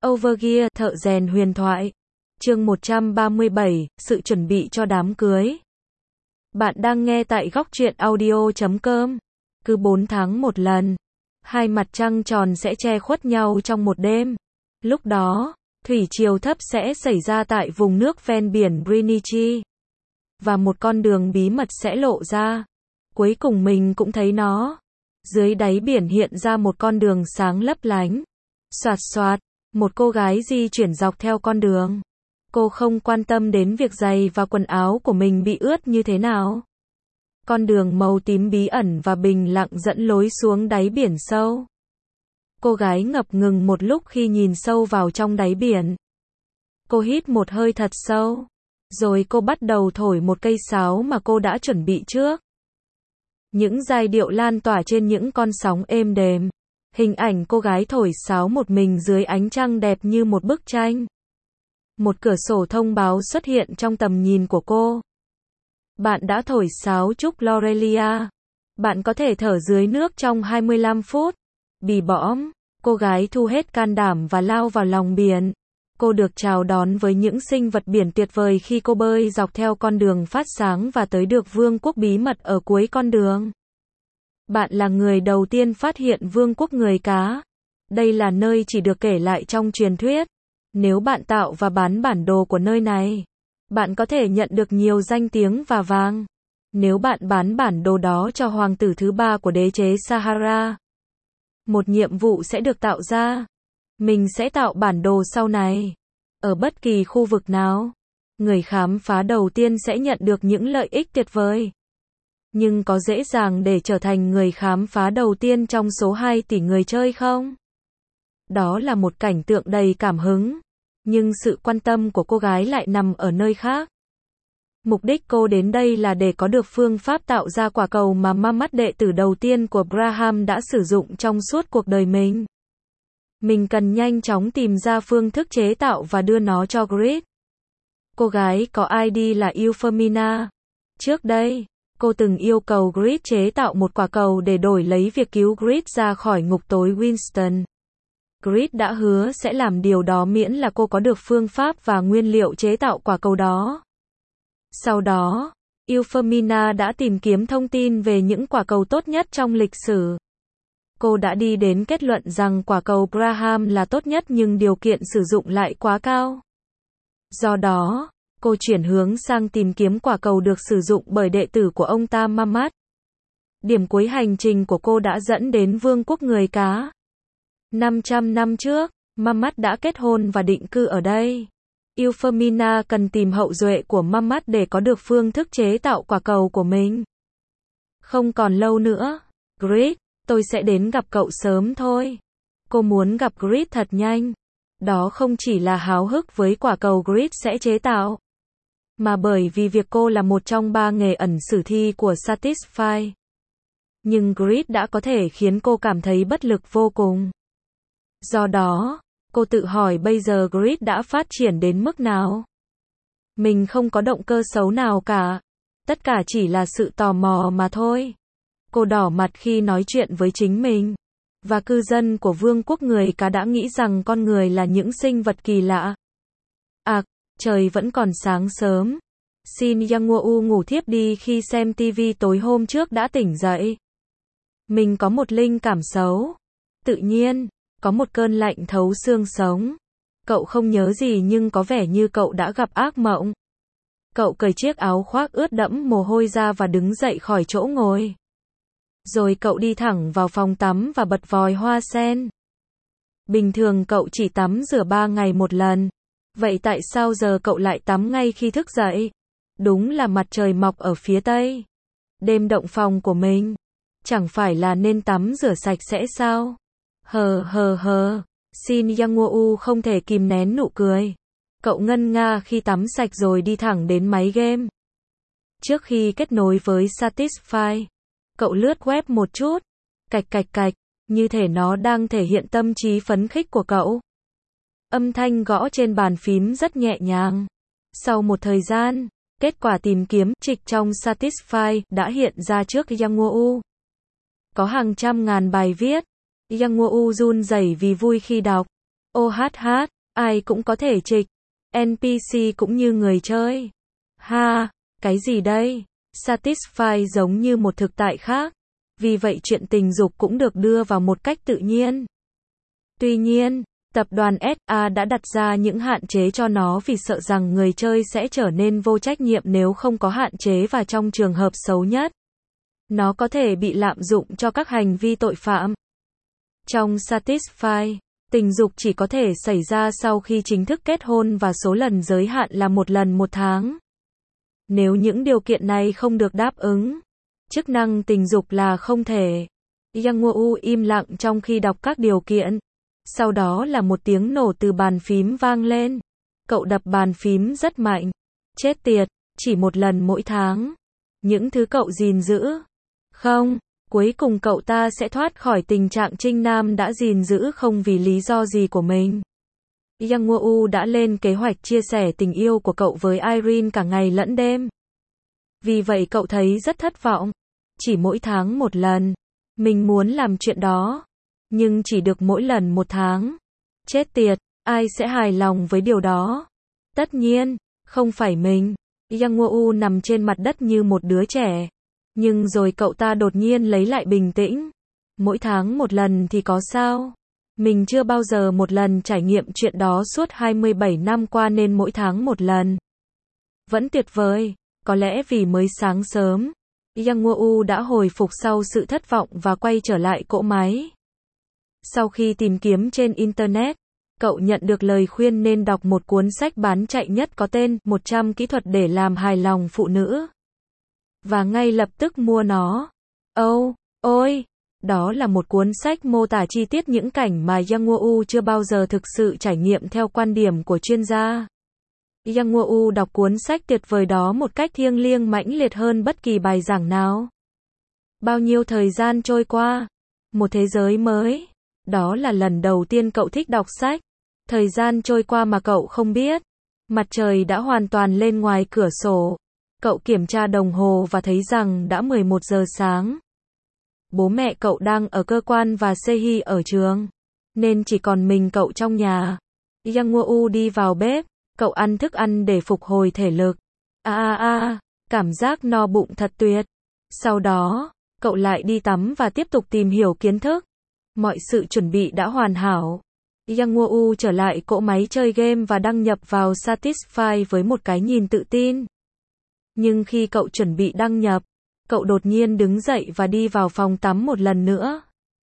Overgear, thợ rèn huyền thoại. Chương 137, sự chuẩn bị cho đám cưới. Bạn đang nghe tại góc truyện audio.com. Cứ 4 tháng một lần, hai mặt trăng tròn sẽ che khuất nhau trong một đêm. Lúc đó, thủy triều thấp sẽ xảy ra tại vùng nước ven biển Greenwich. Và một con đường bí mật sẽ lộ ra. Cuối cùng mình cũng thấy nó. Dưới đáy biển hiện ra một con đường sáng lấp lánh. Xoạt xoạt, một cô gái di chuyển dọc theo con đường. Cô không quan tâm đến việc giày và quần áo của mình bị ướt như thế nào. Con đường màu tím bí ẩn và bình lặng dẫn lối xuống đáy biển sâu. Cô gái ngập ngừng một lúc khi nhìn sâu vào trong đáy biển. Cô hít một hơi thật sâu. Rồi cô bắt đầu thổi một cây sáo mà cô đã chuẩn bị trước. Những giai điệu lan tỏa trên những con sóng êm đềm. Hình ảnh cô gái thổi sáo một mình dưới ánh trăng đẹp như một bức tranh. Một cửa sổ thông báo xuất hiện trong tầm nhìn của cô. Bạn đã thổi sáo chúc Lorelia. Bạn có thể thở dưới nước trong 25 phút. Bì bõm, cô gái thu hết can đảm và lao vào lòng biển. Cô được chào đón với những sinh vật biển tuyệt vời khi cô bơi dọc theo con đường phát sáng và tới được vương quốc bí mật ở cuối con đường. Bạn là người đầu tiên phát hiện vương quốc người cá. Đây là nơi chỉ được kể lại trong truyền thuyết. Nếu bạn tạo và bán bản đồ của nơi này, bạn có thể nhận được nhiều danh tiếng và vàng. Nếu bạn bán bản đồ đó cho hoàng tử thứ 3 của đế chế Sahara, một nhiệm vụ sẽ được tạo ra. Mình sẽ tạo bản đồ sau này. Ở bất kỳ khu vực nào, người khám phá đầu tiên sẽ nhận được những lợi ích tuyệt vời. Nhưng có dễ dàng để trở thành người khám phá đầu tiên trong số 2 tỷ người chơi không? Đó là một cảnh tượng đầy cảm hứng. Nhưng sự quan tâm của cô gái lại nằm ở nơi khác. Mục đích cô đến đây là để có được phương pháp tạo ra quả cầu mà Mamat đệ tử đầu tiên của Braham đã sử dụng trong suốt cuộc đời mình. Mình cần nhanh chóng tìm ra phương thức chế tạo và đưa nó cho Grid. Cô gái có ID là Euphemina. Trước đây, cô từng yêu cầu Grid chế tạo một quả cầu để đổi lấy việc cứu Grid ra khỏi ngục tối Winston. Grid đã hứa sẽ làm điều đó miễn là cô có được phương pháp và nguyên liệu chế tạo quả cầu đó. Sau đó, Euphemina đã tìm kiếm thông tin về những quả cầu tốt nhất trong lịch sử. Cô đã đi đến kết luận rằng quả cầu Braham là tốt nhất nhưng điều kiện sử dụng lại quá cao. Do đó, cô chuyển hướng sang tìm kiếm quả cầu được sử dụng bởi đệ tử của ông ta Mamat. Điểm cuối hành trình của cô đã dẫn đến vương quốc người cá. 500 năm trước, Mamat đã kết hôn và định cư ở đây. Euphemina cần tìm hậu duệ của Mamat để có được phương thức chế tạo quả cầu của mình. Không còn lâu nữa, Grid, tôi sẽ đến gặp cậu sớm thôi. Cô muốn gặp Grid thật nhanh. Đó không chỉ là háo hức với quả cầu Grid sẽ chế tạo, mà bởi vì việc cô là một trong 3 nghề ẩn sử thi của Satisfy. Nhưng Grid đã có thể khiến cô cảm thấy bất lực vô cùng. Do đó, cô tự hỏi bây giờ Grid đã phát triển đến mức nào. Mình không có động cơ xấu nào cả. Tất cả chỉ là sự tò mò mà thôi. Cô đỏ mặt khi nói chuyện với chính mình. Và cư dân của vương quốc người cá đã nghĩ rằng con người là những sinh vật kỳ lạ. Trời vẫn còn sáng sớm. Shin Yang-woo ngủ thiếp đi khi xem TV tối hôm trước đã tỉnh dậy. Mình có một linh cảm xấu. Tự nhiên, có một cơn lạnh thấu xương sống. Cậu không nhớ gì nhưng có vẻ như cậu đã gặp ác mộng. Cậu cởi chiếc áo khoác ướt đẫm mồ hôi ra và đứng dậy khỏi chỗ ngồi. Rồi cậu đi thẳng vào phòng tắm và bật vòi hoa sen. Bình thường cậu chỉ tắm rửa 3 ngày một lần. Vậy tại sao giờ cậu lại tắm ngay khi thức dậy? Đúng là mặt trời mọc ở phía tây. Đêm động phòng của mình. Chẳng phải là nên tắm rửa sạch sẽ sao? Shin Yang-woo không thể kìm nén nụ cười. Cậu ngân nga khi tắm sạch rồi đi thẳng đến máy game. Trước khi kết nối với Satisfy, cậu lướt web một chút. Cạch, như thể nó đang thể hiện tâm trí phấn khích của cậu. Âm thanh gõ trên bàn phím rất nhẹ nhàng. Sau một thời gian, kết quả tìm kiếm trịch trong Satisfy đã hiện ra trước Yang-woo. Có hàng trăm ngàn bài viết. Yang-woo run rẩy vì vui khi đọc. OHH, Ai cũng có thể trịch. NPC cũng như người chơi. Ha, cái gì đây? Satisfy giống như một thực tại khác. Vì vậy chuyện tình dục cũng được đưa vào một cách tự nhiên. Tuy nhiên, tập đoàn SA đã đặt ra những hạn chế cho nó vì sợ rằng người chơi sẽ trở nên vô trách nhiệm nếu không có hạn chế, và trong trường hợp xấu nhất, nó có thể bị lạm dụng cho các hành vi tội phạm. Trong Satisfy, tình dục chỉ có thể xảy ra sau khi chính thức kết hôn và số lần giới hạn là 1 lần 1 tháng. Nếu những điều kiện này không được đáp ứng, chức năng tình dục là không thể. Yang Woo im lặng trong khi đọc các điều kiện. Sau đó là một tiếng nổ từ bàn phím vang lên. Cậu đập bàn phím rất mạnh. Chết tiệt, chỉ 1 lần mỗi tháng. Những thứ cậu gìn giữ. Không, cuối cùng cậu ta sẽ thoát khỏi tình trạng trinh nam đã gìn giữ không vì lý do gì của mình. Yang Woo đã lên kế hoạch chia sẻ tình yêu của cậu với Irene cả ngày lẫn đêm. Vì vậy cậu thấy rất thất vọng. Chỉ mỗi tháng 1 lần. Mình muốn làm chuyện đó. Nhưng chỉ được mỗi lần 1 tháng. Chết tiệt, ai sẽ hài lòng với điều đó? Tất nhiên, không phải mình. Yang Woo nằm trên mặt đất như một đứa trẻ. Nhưng rồi cậu ta đột nhiên lấy lại bình tĩnh. Mỗi tháng 1 lần thì có sao? Mình chưa bao giờ 1 lần trải nghiệm chuyện đó suốt 27 năm qua nên mỗi tháng 1 lần. Vẫn tuyệt vời, có lẽ vì mới sáng sớm. Yang Woo đã hồi phục sau sự thất vọng và quay trở lại cỗ máy. Sau khi tìm kiếm trên Internet, cậu nhận được lời khuyên nên đọc một cuốn sách bán chạy nhất có tên 100 kỹ thuật để làm hài lòng phụ nữ. Và ngay lập tức mua nó. Ôi, đó là một cuốn sách mô tả chi tiết những cảnh mà Yang Woo chưa bao giờ thực sự trải nghiệm theo quan điểm của chuyên gia. Yang Woo đọc cuốn sách tuyệt vời đó một cách thiêng liêng mãnh liệt hơn bất kỳ bài giảng nào. Bao nhiêu thời gian trôi qua, một thế giới mới. Đó là lần đầu tiên cậu thích đọc sách. Thời gian trôi qua mà cậu không biết. Mặt trời đã hoàn toàn lên ngoài cửa sổ. Cậu kiểm tra đồng hồ và thấy rằng đã 11 giờ sáng. Bố mẹ cậu đang ở cơ quan và Sehi ở trường. Nên chỉ còn mình cậu trong nhà. Yang Woo đi vào bếp. Cậu ăn thức ăn để phục hồi thể lực. Cảm giác no bụng thật tuyệt. Sau đó, cậu lại đi tắm và tiếp tục tìm hiểu kiến thức. Mọi sự chuẩn bị đã hoàn hảo. Yang Woo trở lại cỗ máy chơi game và đăng nhập vào Satisfy với một cái nhìn tự tin. Nhưng khi cậu chuẩn bị đăng nhập, cậu đột nhiên đứng dậy và đi vào phòng tắm một lần nữa.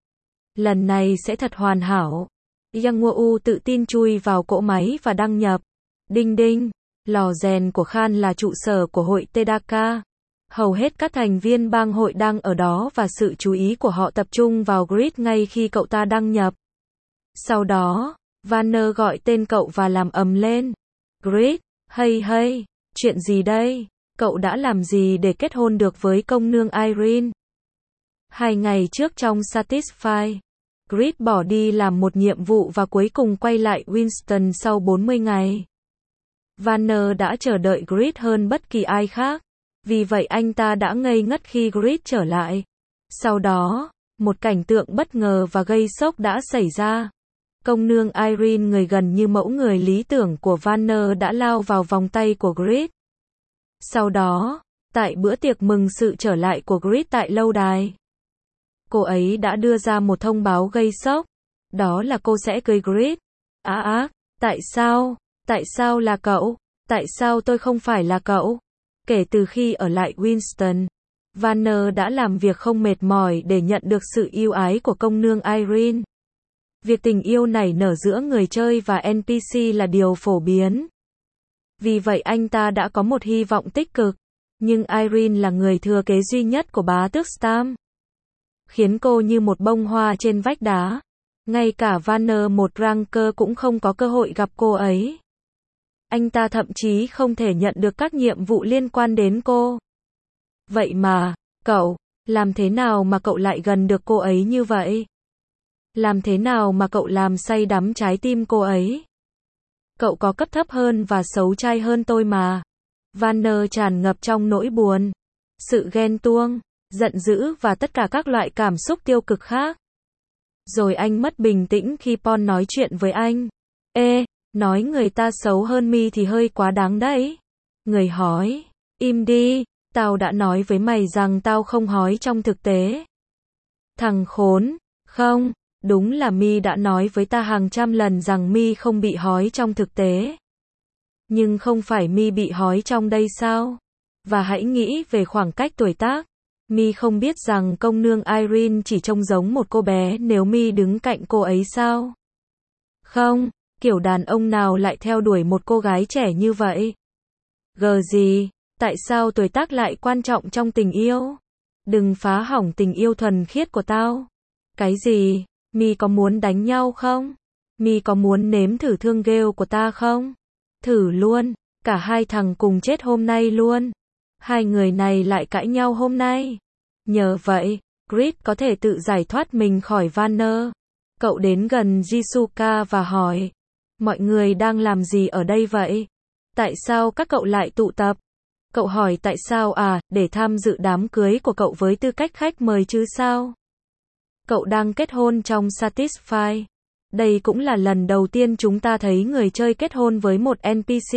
Lần này sẽ thật hoàn hảo. Yang Woo tự tin chui vào cỗ máy và đăng nhập. Đinh đinh, lò rèn của Khan là trụ sở của hội Tedaka. Hầu hết các thành viên bang hội đang ở đó và sự chú ý của họ tập trung vào Grid ngay khi cậu ta đăng nhập. Sau đó, Vanner gọi tên cậu và làm ầm lên. Grid, hey, chuyện gì đây? Cậu đã làm gì để kết hôn được với công nương Irene? 2 ngày trước trong Satisfy, Grid bỏ đi làm một nhiệm vụ và cuối cùng quay lại Winston sau 40 ngày. Vanner đã chờ đợi Grid hơn bất kỳ ai khác. Vì vậy anh ta đã ngây ngất khi Grid trở lại. Sau đó, một cảnh tượng bất ngờ và gây sốc đã xảy ra. Công nương Irene, người gần như mẫu người lý tưởng của Vanner, đã lao vào vòng tay của Grid. Sau đó, tại bữa tiệc mừng sự trở lại của Grid tại lâu đài, cô ấy đã đưa ra một thông báo gây sốc. Đó là cô sẽ cưới Grid. Tại sao? Tại sao là cậu? Tại sao tôi không phải là cậu? Kể từ khi ở lại Winston, Vanner đã làm việc không mệt mỏi để nhận được sự yêu ái của công nương Irene. Việc tình yêu nảy nở giữa người chơi và NPC là điều phổ biến. Vì vậy anh ta đã có một hy vọng tích cực. Nhưng Irene là người thừa kế duy nhất của bá tước Stam, khiến cô như một bông hoa trên vách đá. Ngay cả Vanner, một ranker, cũng không có cơ hội gặp cô ấy. Anh ta thậm chí không thể nhận được các nhiệm vụ liên quan đến cô. Vậy mà, cậu, làm thế nào mà cậu lại gần được cô ấy như vậy? Làm thế nào mà cậu làm say đắm trái tim cô ấy? Cậu có cấp thấp hơn và xấu trai hơn tôi mà. Vanner tràn ngập trong nỗi buồn, sự ghen tuông, giận dữ và tất cả các loại cảm xúc tiêu cực khác. Rồi anh mất bình tĩnh khi Paul nói chuyện với anh. Nói người ta xấu hơn mi thì hơi quá đáng đấy. Người hói, im đi, tao đã nói với mày rằng tao không hói trong thực tế. Thằng khốn, không, đúng là mi đã nói với ta hàng trăm lần rằng mi không bị hói trong thực tế. Nhưng không phải mi bị hói trong đây sao? Và hãy nghĩ về khoảng cách tuổi tác. Mi không biết rằng công nương Irene chỉ trông giống một cô bé nếu mi đứng cạnh cô ấy sao? Không, kiểu đàn ông nào lại theo đuổi một cô gái trẻ như vậy? Gờ gì, tại sao tuổi tác lại quan trọng trong tình yêu? Đừng phá hỏng tình yêu thuần khiết của tao. Cái gì? Mi có muốn đánh nhau không? Mi có muốn nếm thử thương ghêu của ta không? Thử luôn, cả hai thằng cùng chết hôm nay luôn. Hai người này lại cãi nhau hôm nay. Nhờ vậy, Grit có thể tự giải thoát mình khỏi Vanner. Cậu đến gần Jisuka và hỏi, mọi người đang làm gì ở đây vậy? Tại sao các cậu lại tụ tập? Cậu hỏi tại sao à, để tham dự đám cưới của cậu với tư cách khách mời chứ sao? Cậu đang kết hôn trong Satisfy. Đây cũng là lần đầu tiên chúng ta thấy người chơi kết hôn với một NPC.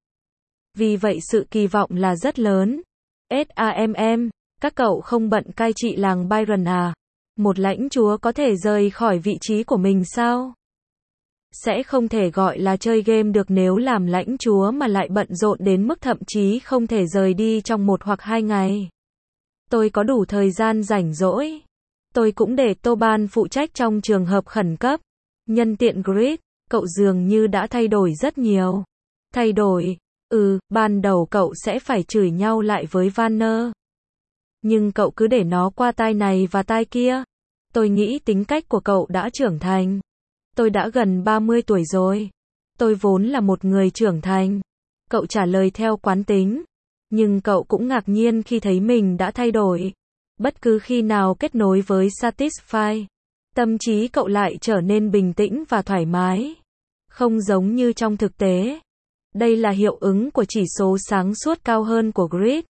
Vì vậy sự kỳ vọng là rất lớn. SAMM, các cậu không bận cai trị làng Byron à? Một lãnh chúa có thể rời khỏi vị trí của mình sao? Sẽ không thể gọi là chơi game được nếu làm lãnh chúa mà lại bận rộn đến mức thậm chí không thể rời đi trong 1 hoặc 2 ngày. Tôi có đủ thời gian rảnh rỗi. Tôi cũng để Toban phụ trách trong trường hợp khẩn cấp. Nhân tiện Grit, cậu dường như đã thay đổi rất nhiều. Thay đổi? Ban đầu cậu sẽ phải chửi nhau lại với Vanner. Nhưng cậu cứ để nó qua tai này và tai kia. Tôi nghĩ tính cách của cậu đã trưởng thành. Tôi đã gần 30 tuổi rồi. Tôi vốn là một người trưởng thành. Cậu trả lời theo quán tính. Nhưng cậu cũng ngạc nhiên khi thấy mình đã thay đổi. Bất cứ khi nào kết nối với Satisfy, tâm trí cậu lại trở nên bình tĩnh và thoải mái. Không giống như trong thực tế. Đây là hiệu ứng của chỉ số sáng suốt cao hơn của Grit.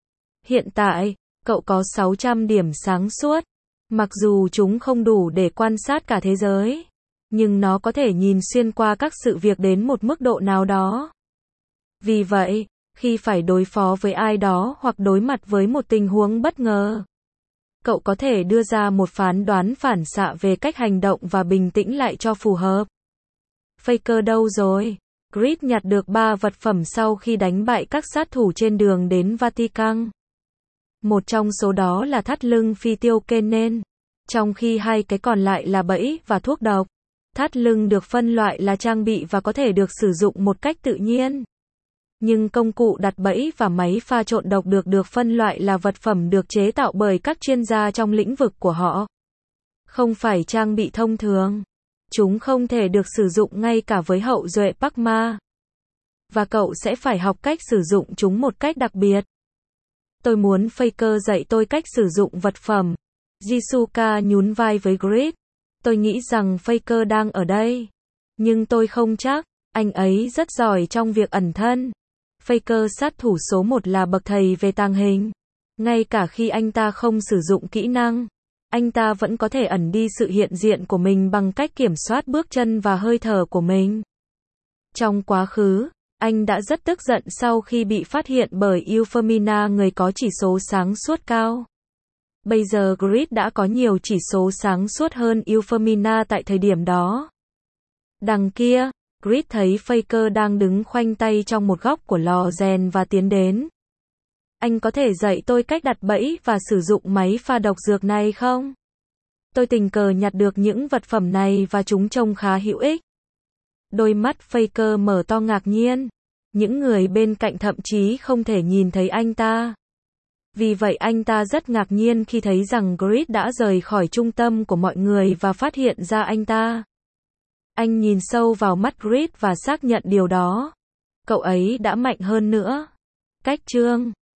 Hiện tại, cậu có 600 điểm sáng suốt. Mặc dù chúng không đủ để quan sát cả thế giới, nhưng nó có thể nhìn xuyên qua các sự việc đến một mức độ nào đó. Vì vậy, khi phải đối phó với ai đó hoặc đối mặt với một tình huống bất ngờ, cậu có thể đưa ra một phán đoán phản xạ về cách hành động và bình tĩnh lại cho phù hợp. Faker đâu rồi? Grit nhặt được 3 vật phẩm sau khi đánh bại các sát thủ trên đường đến Vatican. Một trong số đó là thắt lưng phi tiêu Kennen, trong khi 2 cái còn lại là bẫy và thuốc độc. Thắt lưng được phân loại là trang bị và có thể được sử dụng một cách tự nhiên. Nhưng công cụ đặt bẫy và máy pha trộn độc được phân loại là vật phẩm được chế tạo bởi các chuyên gia trong lĩnh vực của họ. Không phải trang bị thông thường. Chúng không thể được sử dụng ngay cả với hậu duệ Pakma. Và cậu sẽ phải học cách sử dụng chúng một cách đặc biệt. Tôi muốn Faker dạy tôi cách sử dụng vật phẩm. Jisuka nhún vai với Grit. Tôi nghĩ rằng Faker đang ở đây. Nhưng tôi không chắc. Anh ấy rất giỏi trong việc ẩn thân. Faker sát thủ số 1 là bậc thầy về tàng hình. Ngay cả khi anh ta không sử dụng kỹ năng, anh ta vẫn có thể ẩn đi sự hiện diện của mình bằng cách kiểm soát bước chân và hơi thở của mình. Trong quá khứ, anh đã rất tức giận sau khi bị phát hiện bởi Euphemina, người có chỉ số sáng suốt cao. Bây giờ Grit đã có nhiều chỉ số sáng suốt hơn Euphemina tại thời điểm đó. Đằng kia, Grit thấy Faker đang đứng khoanh tay trong một góc của lò rèn và tiến đến. Anh có thể dạy tôi cách đặt bẫy và sử dụng máy pha độc dược này không? Tôi tình cờ nhặt được những vật phẩm này và chúng trông khá hữu ích. Đôi mắt Faker mở to ngạc nhiên. Những người bên cạnh thậm chí không thể nhìn thấy anh ta. Vì vậy anh ta rất ngạc nhiên khi thấy rằng Grit đã rời khỏi trung tâm của mọi người và phát hiện ra anh ta. Anh nhìn sâu vào mắt Grit và xác nhận điều đó. Cậu ấy đã mạnh hơn nữa. Cách chương